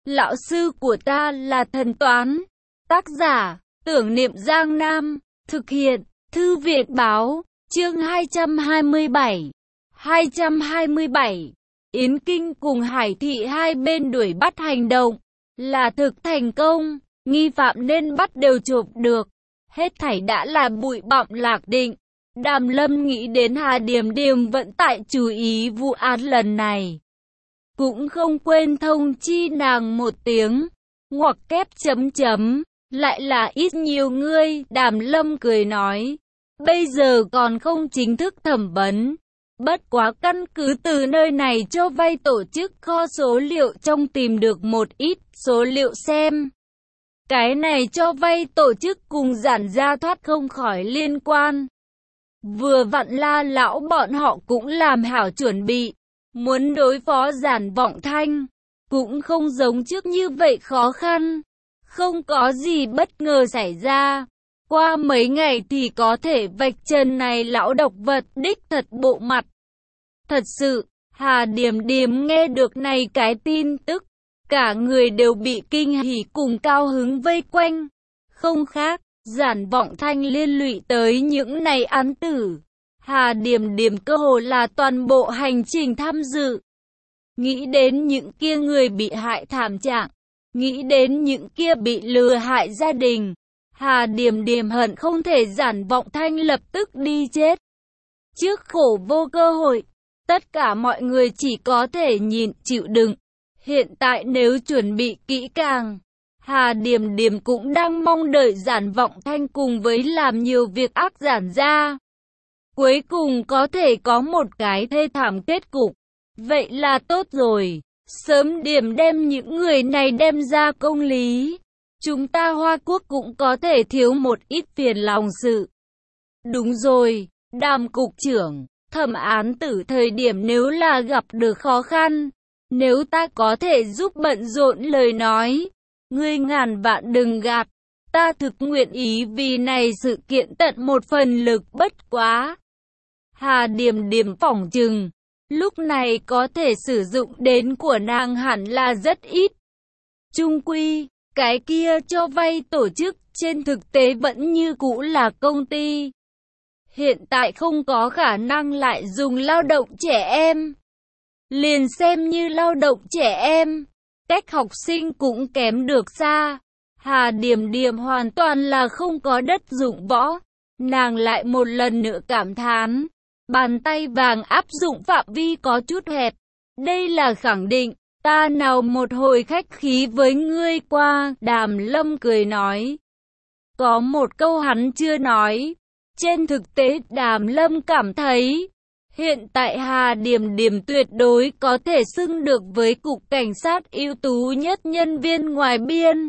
Lão sư của ta là thần toán. Tác giả, Tưởng Niệm Giang Nam. Thực hiện, Thư viện Báo. Chương 227. 227. Yến Kinh cùng Hải Thị hai bên đuổi bắt hành động là thực thành công, nghi phạm nên bắt đều chộp được. Hết thảy đã là bụi bặm lạc định. Đàm Lâm nghĩ đến Hà Điềm Điềm vẫn tại chú ý vụ án lần này, cũng không quên thông chi nàng một tiếng, ngoặc kép chấm chấm, lại là ít nhiều ngươi. Đàm Lâm cười nói, bây giờ còn không chính thức thẩm vấn, bất quá căn cứ từ nơi này cho vay tổ chức kho số liệu trong tìm được một ít số liệu xem. Cái này cho vay tổ chức cùng Giản gia thoát không khỏi liên quan. Vừa vặn La lão bọn họ cũng làm hảo chuẩn bị, muốn đối phó Giản Vọng Thanh, cũng không giống trước như vậy khó khăn. Không có gì bất ngờ xảy ra, qua mấy ngày thì có thể vạch trần này lão độc vật đích thật bộ mặt. Thật sự, Hà Điềm Điềm nghe được này cái tin tức, cả người đều bị kinh hỉ cùng cao hứng vây quanh. Không khác, Giản Vọng Thanh liên lụy tới những này án tử, Hà Điềm Điềm cơ hồ là toàn bộ hành trình tham dự. Nghĩ đến những kia người bị hại thảm trạng, nghĩ đến những kia bị lừa hại gia đình, Hà Điềm Điềm hận không thể Giản Vọng Thanh lập tức đi chết. Trước khổ vô cơ hội, tất cả mọi người chỉ có thể nhịn chịu đựng. Hiện tại nếu chuẩn bị kỹ càng, Hà Điềm Điềm cũng đang mong đợi Giản Vọng Thanh cùng với làm nhiều việc ác Giản gia, cuối cùng có thể có một cái thê thảm kết cục. Vậy là tốt rồi, sớm điểm đem những người này đem ra công lý, chúng ta Hoa Quốc cũng có thể thiếu một ít phiền lòng sự. Đúng rồi, Đàm cục trưởng, thẩm án tử thời điểm nếu là gặp được khó khăn, nếu ta có thể giúp bận rộn lời nói, ngươi ngàn vạn đừng gạt, ta thực nguyện ý vì này sự kiện tận một phần lực. Bất quá Hà Điềm Điềm phỏng chừng lúc này có thể sử dụng đến của nàng hẳn là rất ít. Chung quy, cái kia cho vay tổ chức trên thực tế vẫn như cũ là công ty. Hiện tại không có khả năng lại dùng lao động trẻ em. Liền xem như lao động trẻ em, cách học sinh cũng kém được xa. Hà Điềm Điềm hoàn toàn là không có đất dụng võ. Nàng lại một lần nữa cảm thán, bàn tay vàng áp dụng phạm vi có chút hẹp. Đây là khẳng định, ta nào một hồi khách khí với ngươi qua. Đàm Lâm cười nói, có một câu hắn chưa nói. Trên thực tế Đàm Lâm cảm thấy, hiện tại Hà Điềm Điềm tuyệt đối có thể xưng được với cục cảnh sát ưu tú nhất nhân viên ngoài biên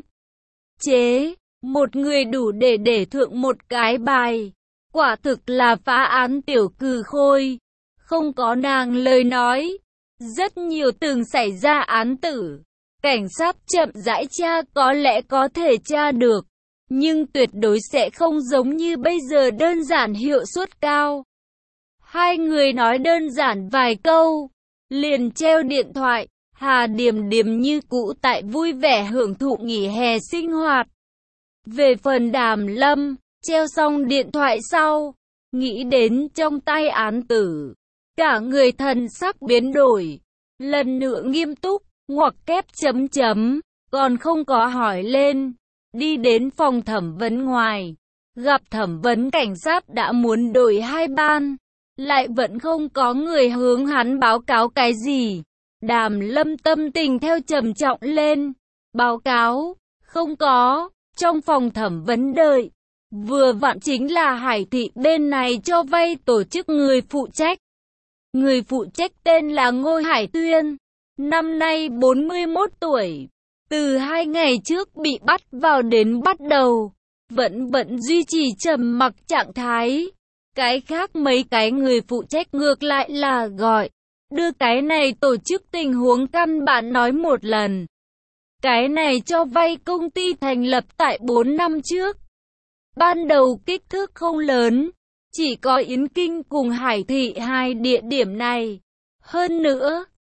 chế, một người đủ để thượng một cái bài. Quả thực là phá án tiểu cừ khôi. Không có nàng lời nói, rất nhiều từng xảy ra án tử, cảnh sát chậm rãi tra có lẽ có thể tra được, nhưng tuyệt đối sẽ không giống như bây giờ đơn giản hiệu suất cao. Hai người nói đơn giản vài câu, liền treo điện thoại. Hà Điềm Điềm như cũ tại vui vẻ hưởng thụ nghỉ hè sinh hoạt. Về phần Đàm Lâm, treo xong điện thoại sau, nghĩ đến trong tay án tử, cả người thần sắc biến đổi, lần nữa nghiêm túc, ngoặc kép chấm chấm, còn không có hỏi lên. Đi đến phòng thẩm vấn ngoài, gặp thẩm vấn cảnh sát đã muốn đổi hai ban, lại vẫn không có người hướng hắn báo cáo cái gì. Đàm Lâm tâm tình theo trầm trọng lên, báo cáo, không có. Trong phòng thẩm vấn đợi, vừa vặn chính là Hải Thị bên này cho vay tổ chức người phụ trách. Người phụ trách tên là Ngô Hải Tuyên, năm nay 41 tuổi. Từ 2 ngày trước bị bắt vào đến bắt đầu, vẫn duy trì trầm mặc trạng thái. Cái khác mấy cái người phụ trách ngược lại là gọi, đưa cái này tổ chức tình huống căn bản nói một lần. Cái này cho vay công ty thành lập tại 4 năm trước. Ban đầu kích thước không lớn, chỉ có Yến Kinh cùng Hải Thị hai địa điểm này. Hơn nữa,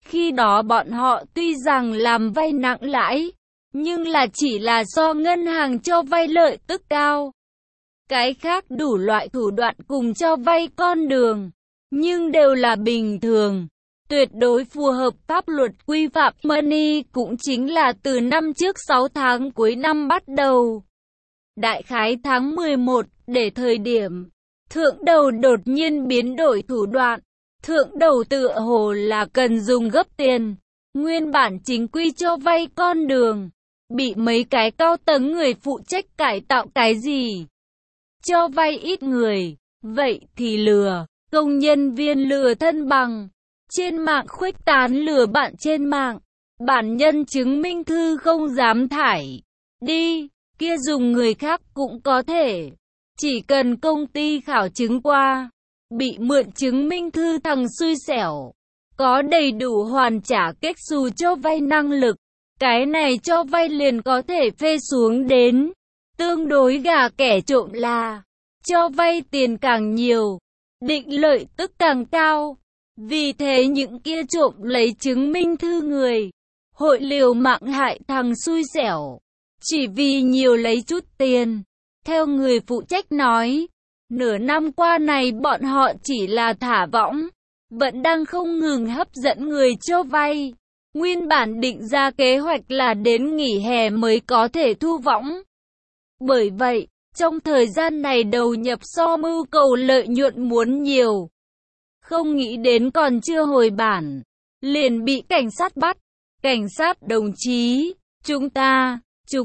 Khi đó bọn họ tuy rằng làm vay nặng lãi, nhưng là chỉ là do ngân hàng cho vay lợi tức cao. Cái khác đủ loại thủ đoạn cùng cho vay con đường, nhưng đều là bình thường, tuyệt đối phù hợp pháp luật quy phạm. Money cũng chính là từ năm trước 6 tháng cuối năm bắt đầu. Đại khái tháng 11, để thời điểm thượng đầu đột nhiên biến đổi thủ đoạn. Thượng đầu tựa hồ là cần dùng gấp tiền. Nguyên bản chính quy cho vay con đường, bị mấy cái cao tầng người phụ trách cải tạo cái gì. Cho vay ít người, vậy thì lừa, công nhân viên lừa thân bằng. Trên mạng khuếch tán lừa bạn trên mạng. Bản nhân chứng minh thư không dám thải đi, kia dùng người khác cũng có thể. Chỉ cần công ty khảo chứng qua, bị mượn chứng minh thư thằng xui xẻo, có đầy đủ hoàn trả kết xù cho vay năng lực, cái này cho vay liền có thể phê xuống đến. Tương đối gà kẻ trộm là, cho vay tiền càng nhiều, định lợi tức càng cao. Vì thế những kia trộm lấy chứng minh thư người, hội liều mạng hại thằng xui xẻo, chỉ vì nhiều lấy chút tiền. Theo người phụ trách nói, nửa năm qua này bọn họ chỉ là thả võng, vẫn đang không ngừng hấp dẫn người cho vay. Nguyên bản định ra kế hoạch là đến nghỉ hè mới có thể thu võng. Bởi vậy, trong thời gian này đầu nhập so mưu cầu lợi nhuận muốn nhiều. Không nghĩ đến còn chưa hồi bản, liền bị cảnh sát bắt. Cảnh sát đồng chí, chúng ta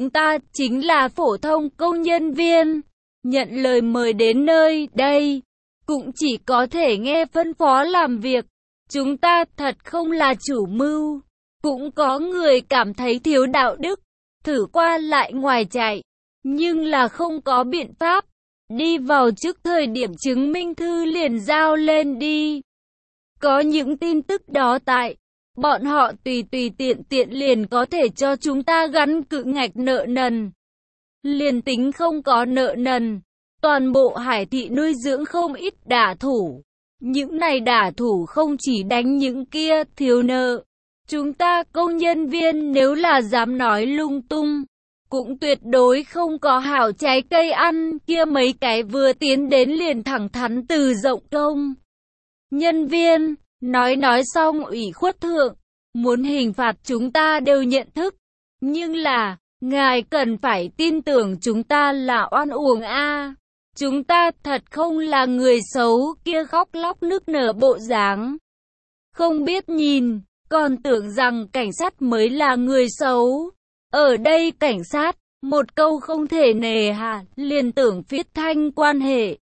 chính là phổ thông công nhân viên, nhận lời mời đến nơi đây, cũng chỉ có thể nghe phân phó làm việc. Chúng ta thật không là chủ mưu. Cũng có người cảm thấy thiếu đạo đức, thử qua lại ngoài chạy, nhưng là không có biện pháp. Đi vào trước thời điểm chứng minh thư liền giao lên đi. Có những tin tức đó tại, bọn họ tùy tiện liền có thể cho chúng ta gắn cự ngạch nợ nần. Liền tính không có nợ nần, toàn bộ Hải thị nuôi dưỡng không ít đả thủ. Những này đả thủ không chỉ đánh những kia thiếu nợ. Chúng ta công nhân viên nếu là dám nói lung tung, cũng tuyệt đối không có hảo trái cây ăn. Kia mấy cái vừa tiến đến liền thẳng thắn từ rộng công nhân viên, nói xong ủy khuất thượng, muốn hình phạt chúng ta đều nhận thức. Nhưng là, ngài cần phải tin tưởng chúng ta là oan uổng a. Chúng ta thật không là người xấu. Kia khóc lóc nức nở bộ dáng, không biết nhìn, còn tưởng rằng cảnh sát mới là người xấu. Ở đây cảnh sát, một câu không thể nề hà, liền tưởng phiết thanh quan hệ.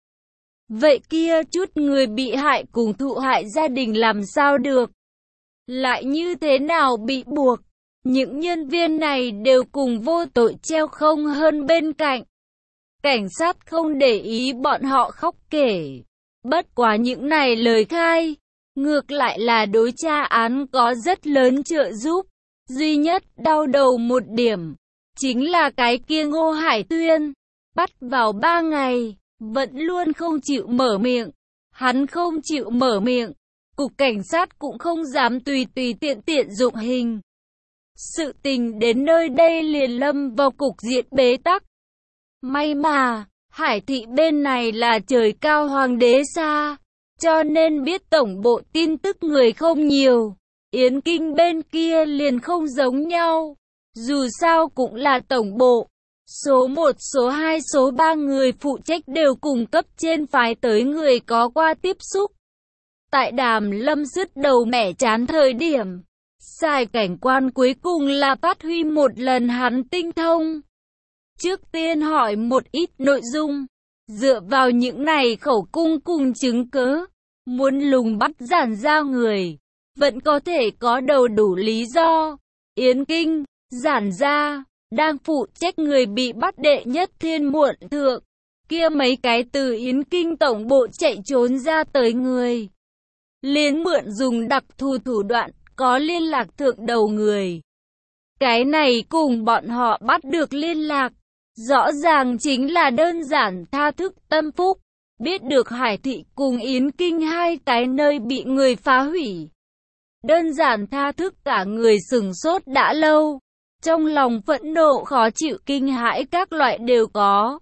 Vậy kia chút người bị hại cùng thụ hại gia đình làm sao được? Lại như thế nào bị buộc? Những nhân viên này đều cùng vô tội treo không hơn bên cạnh. Cảnh sát không để ý bọn họ khóc kể. Bất quá những này lời khai, ngược lại là đối tra án có rất lớn trợ giúp. Duy nhất đau đầu một điểm, chính là cái kia Ngô Hải Tuyên. Bắt vào 3 ngày, vẫn luôn không chịu mở miệng. Hắn không chịu mở miệng, cục cảnh sát cũng không dám tùy tiện dụng hình. Sự tình đến nơi đây liền lâm vào cục diện bế tắc. May mà, Hải thị bên này là trời cao hoàng đế xa, cho nên biết tổng bộ tin tức người không nhiều. Yến Kinh bên kia liền không giống nhau. Dù sao cũng là tổng bộ. Số 1, số 2, số 3 người phụ trách đều cùng cấp trên phái tới người có qua tiếp xúc. Tại Đàm Lâm dứt đầu mẻ chán thời điểm, Sài cảnh quan cuối cùng là phát huy một lần hắn tinh thông. Trước tiên hỏi một ít nội dung, dựa vào những này khẩu cung cùng chứng cớ, muốn lùng bắt giản giao người, vẫn có thể có đầu đủ lý do. Yến Kinh, giản gia, đang phụ trách người bị bắt đệ nhất thiên muộn thượng, kia mấy cái từ Yến Kinh tổng bộ chạy trốn ra tới người. Liên mượn dùng đặc thù thủ đoạn, có liên lạc thượng đầu người. Cái này cùng bọn họ bắt được liên lạc, rõ ràng chính là đơn giản tha thức tâm phúc. Biết được Hải thị cùng Yến Kinh hai cái nơi bị người phá hủy. Đơn giản tha thức cả người sửng sốt đã lâu. Trong lòng phẫn nộ, khó chịu, kinh hãi các loại đều có.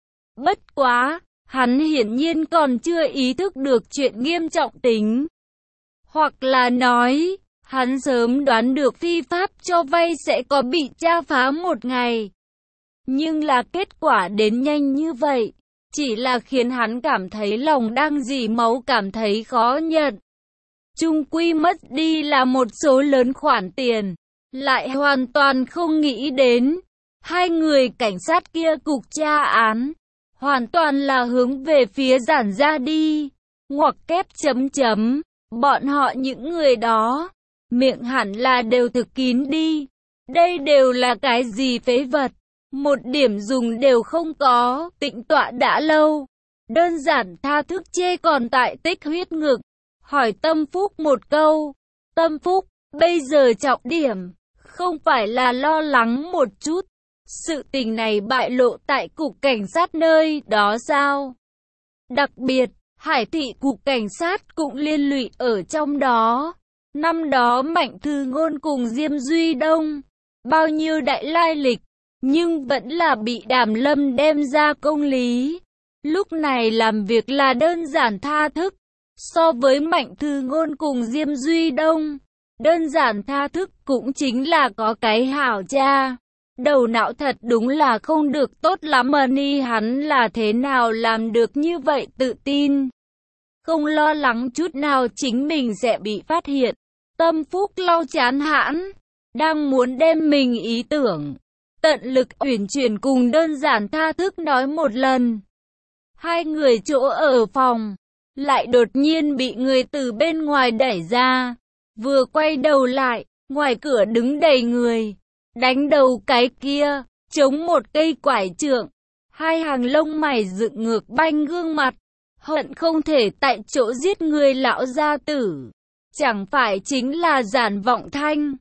Bất quá, hắn hiển nhiên còn chưa ý thức được chuyện nghiêm trọng tính. Hoặc là nói, hắn sớm đoán được phi pháp cho vay sẽ có bị tra phá một ngày. Nhưng là kết quả đến nhanh như vậy, chỉ là khiến hắn cảm thấy lòng đang dỉ máu, cảm thấy khó nhận. Chung quy mất đi là một số lớn khoản tiền, lại hoàn toàn không nghĩ đến. Hai người cảnh sát kia cục tra án, hoàn toàn là hướng về phía Giản gia đi. Ngoặc kép chấm chấm, bọn họ những người đó, miệng hẳn là đều thực kín đi. Đây đều là cái gì phế vật, một điểm dùng đều không có, tĩnh tọa đã lâu. Đơn giản tha thức chê còn tại tích huyết ngực, hỏi Tâm Phúc một câu. Tâm Phúc, bây giờ trọng điểm, không phải là lo lắng một chút, sự tình này bại lộ tại cục cảnh sát nơi đó sao? Đặc biệt, Hải thị cục cảnh sát cũng liên lụy ở trong đó. Năm đó Mạnh Thư Ngôn cùng Diêm Duy Đông, bao nhiêu đại lai lịch, nhưng vẫn là bị Đàm Lâm đem ra công lý. Lúc này làm việc là đơn giản tha thức. So với Mạnh Thư Ngôn cùng Diêm Duy Đông, đơn giản tha thức cũng chính là có cái hảo cha. Đầu não thật đúng là không được tốt lắm. Ni hắn là thế nào làm được như vậy tự tin, không lo lắng chút nào chính mình sẽ bị phát hiện. Tâm Phúc lau chán hãn, đang muốn đem mình ý tưởng tận lực uyển chuyển cùng đơn giản tha thức nói một lần. Hai người chỗ ở phòng lại đột nhiên bị người từ bên ngoài đẩy ra. Vừa quay đầu lại, ngoài cửa đứng đầy người, đánh đầu cái kia, chống một cây quải trượng. Hai hàng lông mày dựng ngược banh gương mặt, hận không thể tại chỗ giết người lão gia tử. Chẳng phải chính là Giản Vọng Thanh.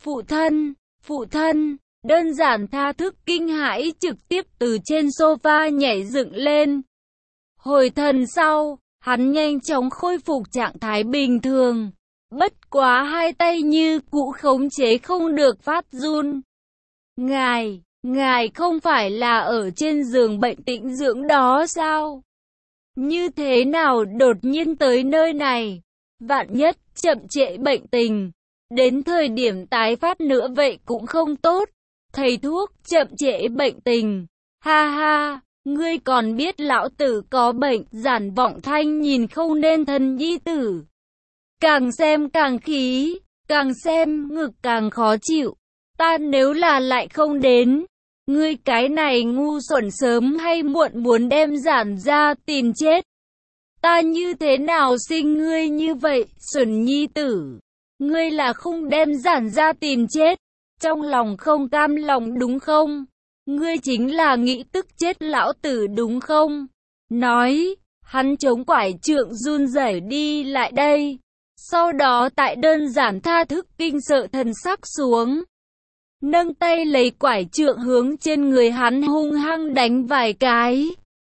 Phụ thân, đơn giản tha thức kinh hãi trực tiếp từ trên sofa nhảy dựng lên. Hồi thần sau, hắn nhanh chóng khôi phục trạng thái bình thường. Bất quá hai tay như cũ khống chế không được phát run. Ngài không phải là ở trên giường bệnh tĩnh dưỡng đó sao? Như thế nào đột nhiên tới nơi này? Vạn nhất chậm trễ bệnh tình, đến thời điểm tái phát nữa vậy cũng không tốt. Thầy thuốc, chậm trễ bệnh tình. Ha ha, ngươi còn biết lão tử có bệnh. Giản Vọng Thanh nhìn không nên thân nhi tử. Càng xem càng khí, càng xem ngực càng khó chịu. Ta nếu là lại không đến, ngươi cái này ngu xuẩn sớm hay muộn muốn đem Giản gia tìm chết. Ta như thế nào sinh ngươi như vậy, xuẩn nhi tử? Ngươi là không đem Giản gia tìm chết, trong lòng không cam lòng đúng không? Ngươi chính là nghĩ tức chết lão tử đúng không? Nói, hắn chống quải trượng run rẩy đi lại đây. Sau đó tại đơn giản tha thức kinh sợ thần sắc xuống, nâng tay lấy quải trượng hướng trên người hắn hung hăng đánh vài cái.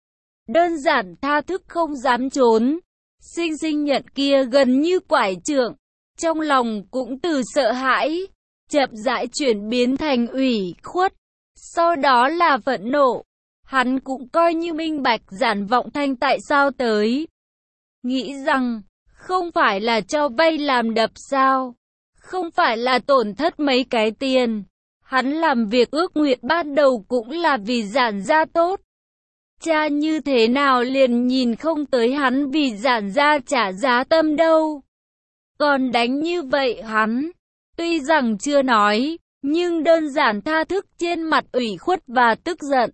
Đơn giản tha thức không dám trốn, sinh sinh nhận kia gần như quải trượng, trong lòng cũng từ sợ hãi, chậm rãi chuyển biến thành ủy khuất, sau đó là phẫn nộ. Hắn cũng coi như minh bạch Giản Vọng Thanh tại sao tới. Nghĩ rằng, không phải là cho vay làm đập sao? Không phải là tổn thất mấy cái tiền. Hắn làm việc ước nguyện ban đầu cũng là vì Giản gia tốt. Cha như thế nào liền nhìn không tới hắn vì Giản gia trả giá tâm đâu. Còn đánh như vậy hắn, tuy rằng chưa nói, nhưng đơn giản tha thức trên mặt ủy khuất và tức giận.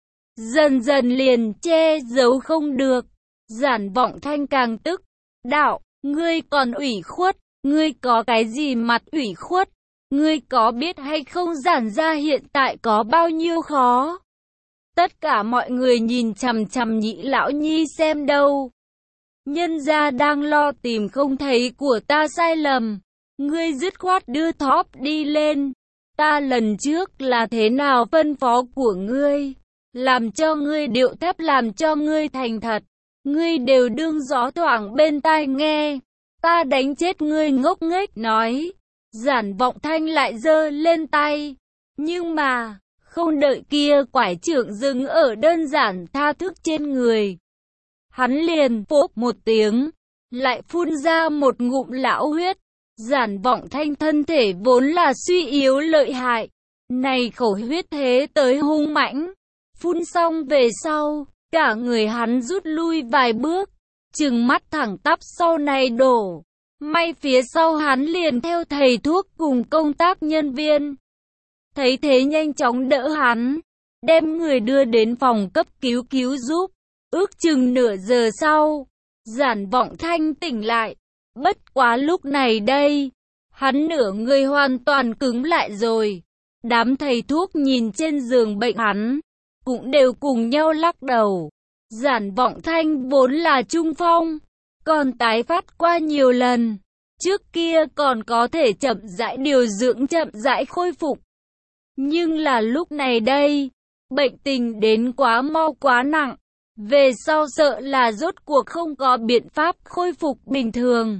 Dần dần liền che giấu không được. Giản Vọng Thanh càng tức, đạo, ngươi còn ủy khuất, ngươi có cái gì mặt ủy khuất? Ngươi có biết hay không Giản gia hiện tại có bao nhiêu khó? Tất cả mọi người nhìn chằm chằm Nhị lão nhi xem đâu. Nhân gia đang lo tìm không thấy của ta sai lầm. Ngươi dứt khoát đưa thóp đi lên. Ta lần trước là thế nào phân phó của ngươi? Làm cho ngươi điệu thấp, làm cho ngươi thành thật. Ngươi đều đương gió thoảng bên tai nghe. ta đánh chết ngươi ngốc nghếch, nói. Giản Vọng Thanh lại giơ lên tay. Nhưng mà, không đợi kia quải trượng dừng ở Đơn Giản Tha Thức trên người. Hắn liền phốc một tiếng, lại phun ra một ngụm lão huyết. Giản Vọng Thanh thân thể vốn là suy yếu lợi hại. Này khẩu huyết thế tới hung mãnh. Phun xong về sau, cả người hắn rút lui vài bước, trừng mắt thẳng tắp sau này đổ. May phía sau hắn liền theo thầy thuốc cùng công tác nhân viên. Thấy thế nhanh chóng đỡ hắn, đem người đưa đến phòng cấp cứu cứu giúp. Ước chừng nửa giờ sau, Giản Vọng Thanh tỉnh lại. Bất quá lúc này đây, hắn nửa người hoàn toàn cứng lại rồi. Đám thầy thuốc nhìn trên giường bệnh hắn, cũng đều cùng nhau lắc đầu. Giản Vọng Thanh vốn là trung phong, còn tái phát qua nhiều lần. Trước kia còn có thể chậm rãi điều dưỡng, chậm rãi khôi phục. Nhưng là lúc này đây, bệnh tình đến quá mau quá nặng. Về sau sợ là rốt cuộc không có biện pháp khôi phục bình thường.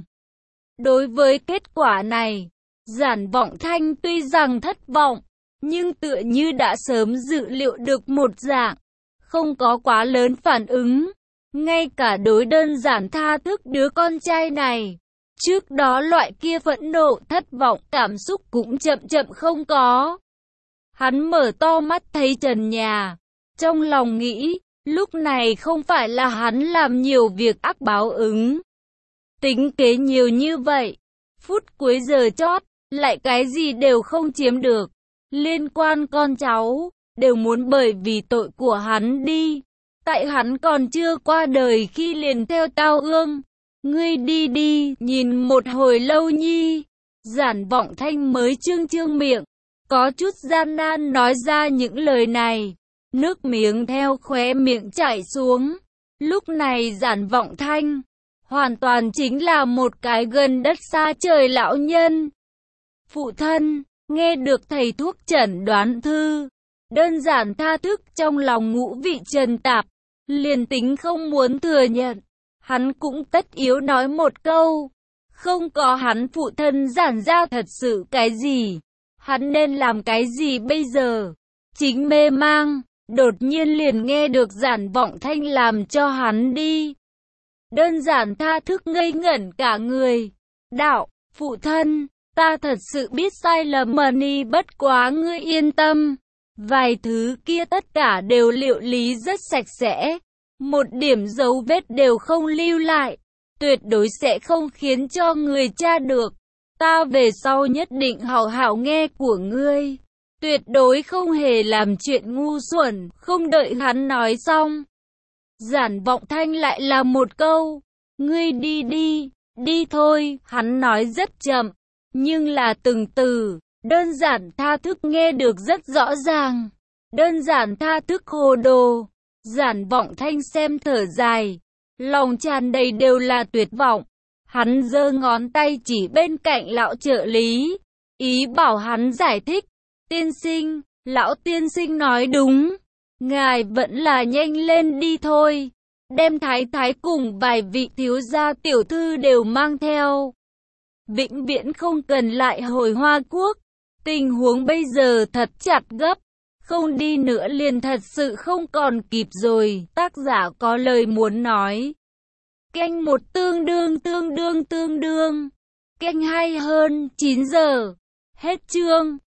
Đối với kết quả này, Giản Vọng Thanh tuy rằng thất vọng, nhưng tựa như đã sớm dự liệu được một dạng, không có quá lớn phản ứng. Ngay cả đối Đơn Giản Tha Thức đứa con trai này, trước đó loại kia phẫn nộ, thất vọng, cảm xúc cũng chậm chậm không có. Hắn mở to mắt thấy trần nhà, trong lòng nghĩ, lúc này không phải là hắn làm nhiều việc ác báo ứng. Tính kế nhiều như vậy, phút cuối giờ chót, lại cái gì đều không chiếm được. Liên quan con cháu, đều muốn bởi vì tội của hắn đi. Tại hắn còn chưa qua đời khi liền theo Tao Ương. Ngươi đi đi, nhìn một hồi lâu nhi. Giản Vọng Thanh mới trương miệng, có chút gian nan nói ra những lời này. Nước miếng theo khóe miệng chảy xuống. Lúc này Giản Vọng Thanh hoàn toàn chính là một cái gần đất xa trời lão nhân. Phụ thân, nghe được thầy thuốc chẩn đoán thư, Đơn Giản Tha Thức trong lòng ngũ vị trần tạp, liền tính không muốn thừa nhận, hắn cũng tất yếu nói một câu. Không có hắn phụ thân giản ra thật sự cái gì, hắn nên làm cái gì bây giờ? Chính mê mang, đột nhiên liền nghe được Giản Vọng Thanh làm cho hắn đi. Đơn Giản Tha Thức ngây ngẩn cả người. Đạo, phụ thân, ta thật sự biết sai lầm mani, bất quá ngươi yên tâm. Vài thứ kia tất cả đều liệu lý rất sạch sẽ. Một điểm dấu vết đều không lưu lại. Tuyệt đối sẽ không khiến cho người tra được. Ta về sau nhất định hảo hảo nghe của ngươi. Tuyệt đối không hề làm chuyện ngu xuẩn. Không đợi hắn nói xong, Giản Vọng Thanh lại là một câu. Ngươi đi đi, đi thôi. Hắn nói rất chậm, nhưng là từng từ. Đơn Giản Tha Thức nghe được rất rõ ràng. Đơn Giản Tha Thức hồ đồ. Giản Vọng Thanh xem thở dài, lòng tràn đầy đều là tuyệt vọng. Hắn giơ ngón tay chỉ bên cạnh lão trợ lý, ý bảo hắn giải thích. Tiên sinh, lão tiên sinh nói đúng. Ngài vẫn là nhanh lên đi thôi. Đem thái thái cùng vài vị thiếu gia tiểu thư đều mang theo. Vĩnh viễn không cần lại hồi Hoa Quốc. Tình huống bây giờ thật chặt gấp. Không đi nữa liền thật sự không còn kịp rồi. Tác giả có lời muốn nói. Canh 1 tương đương. Canh 2 hơn 9 giờ. Hết chương.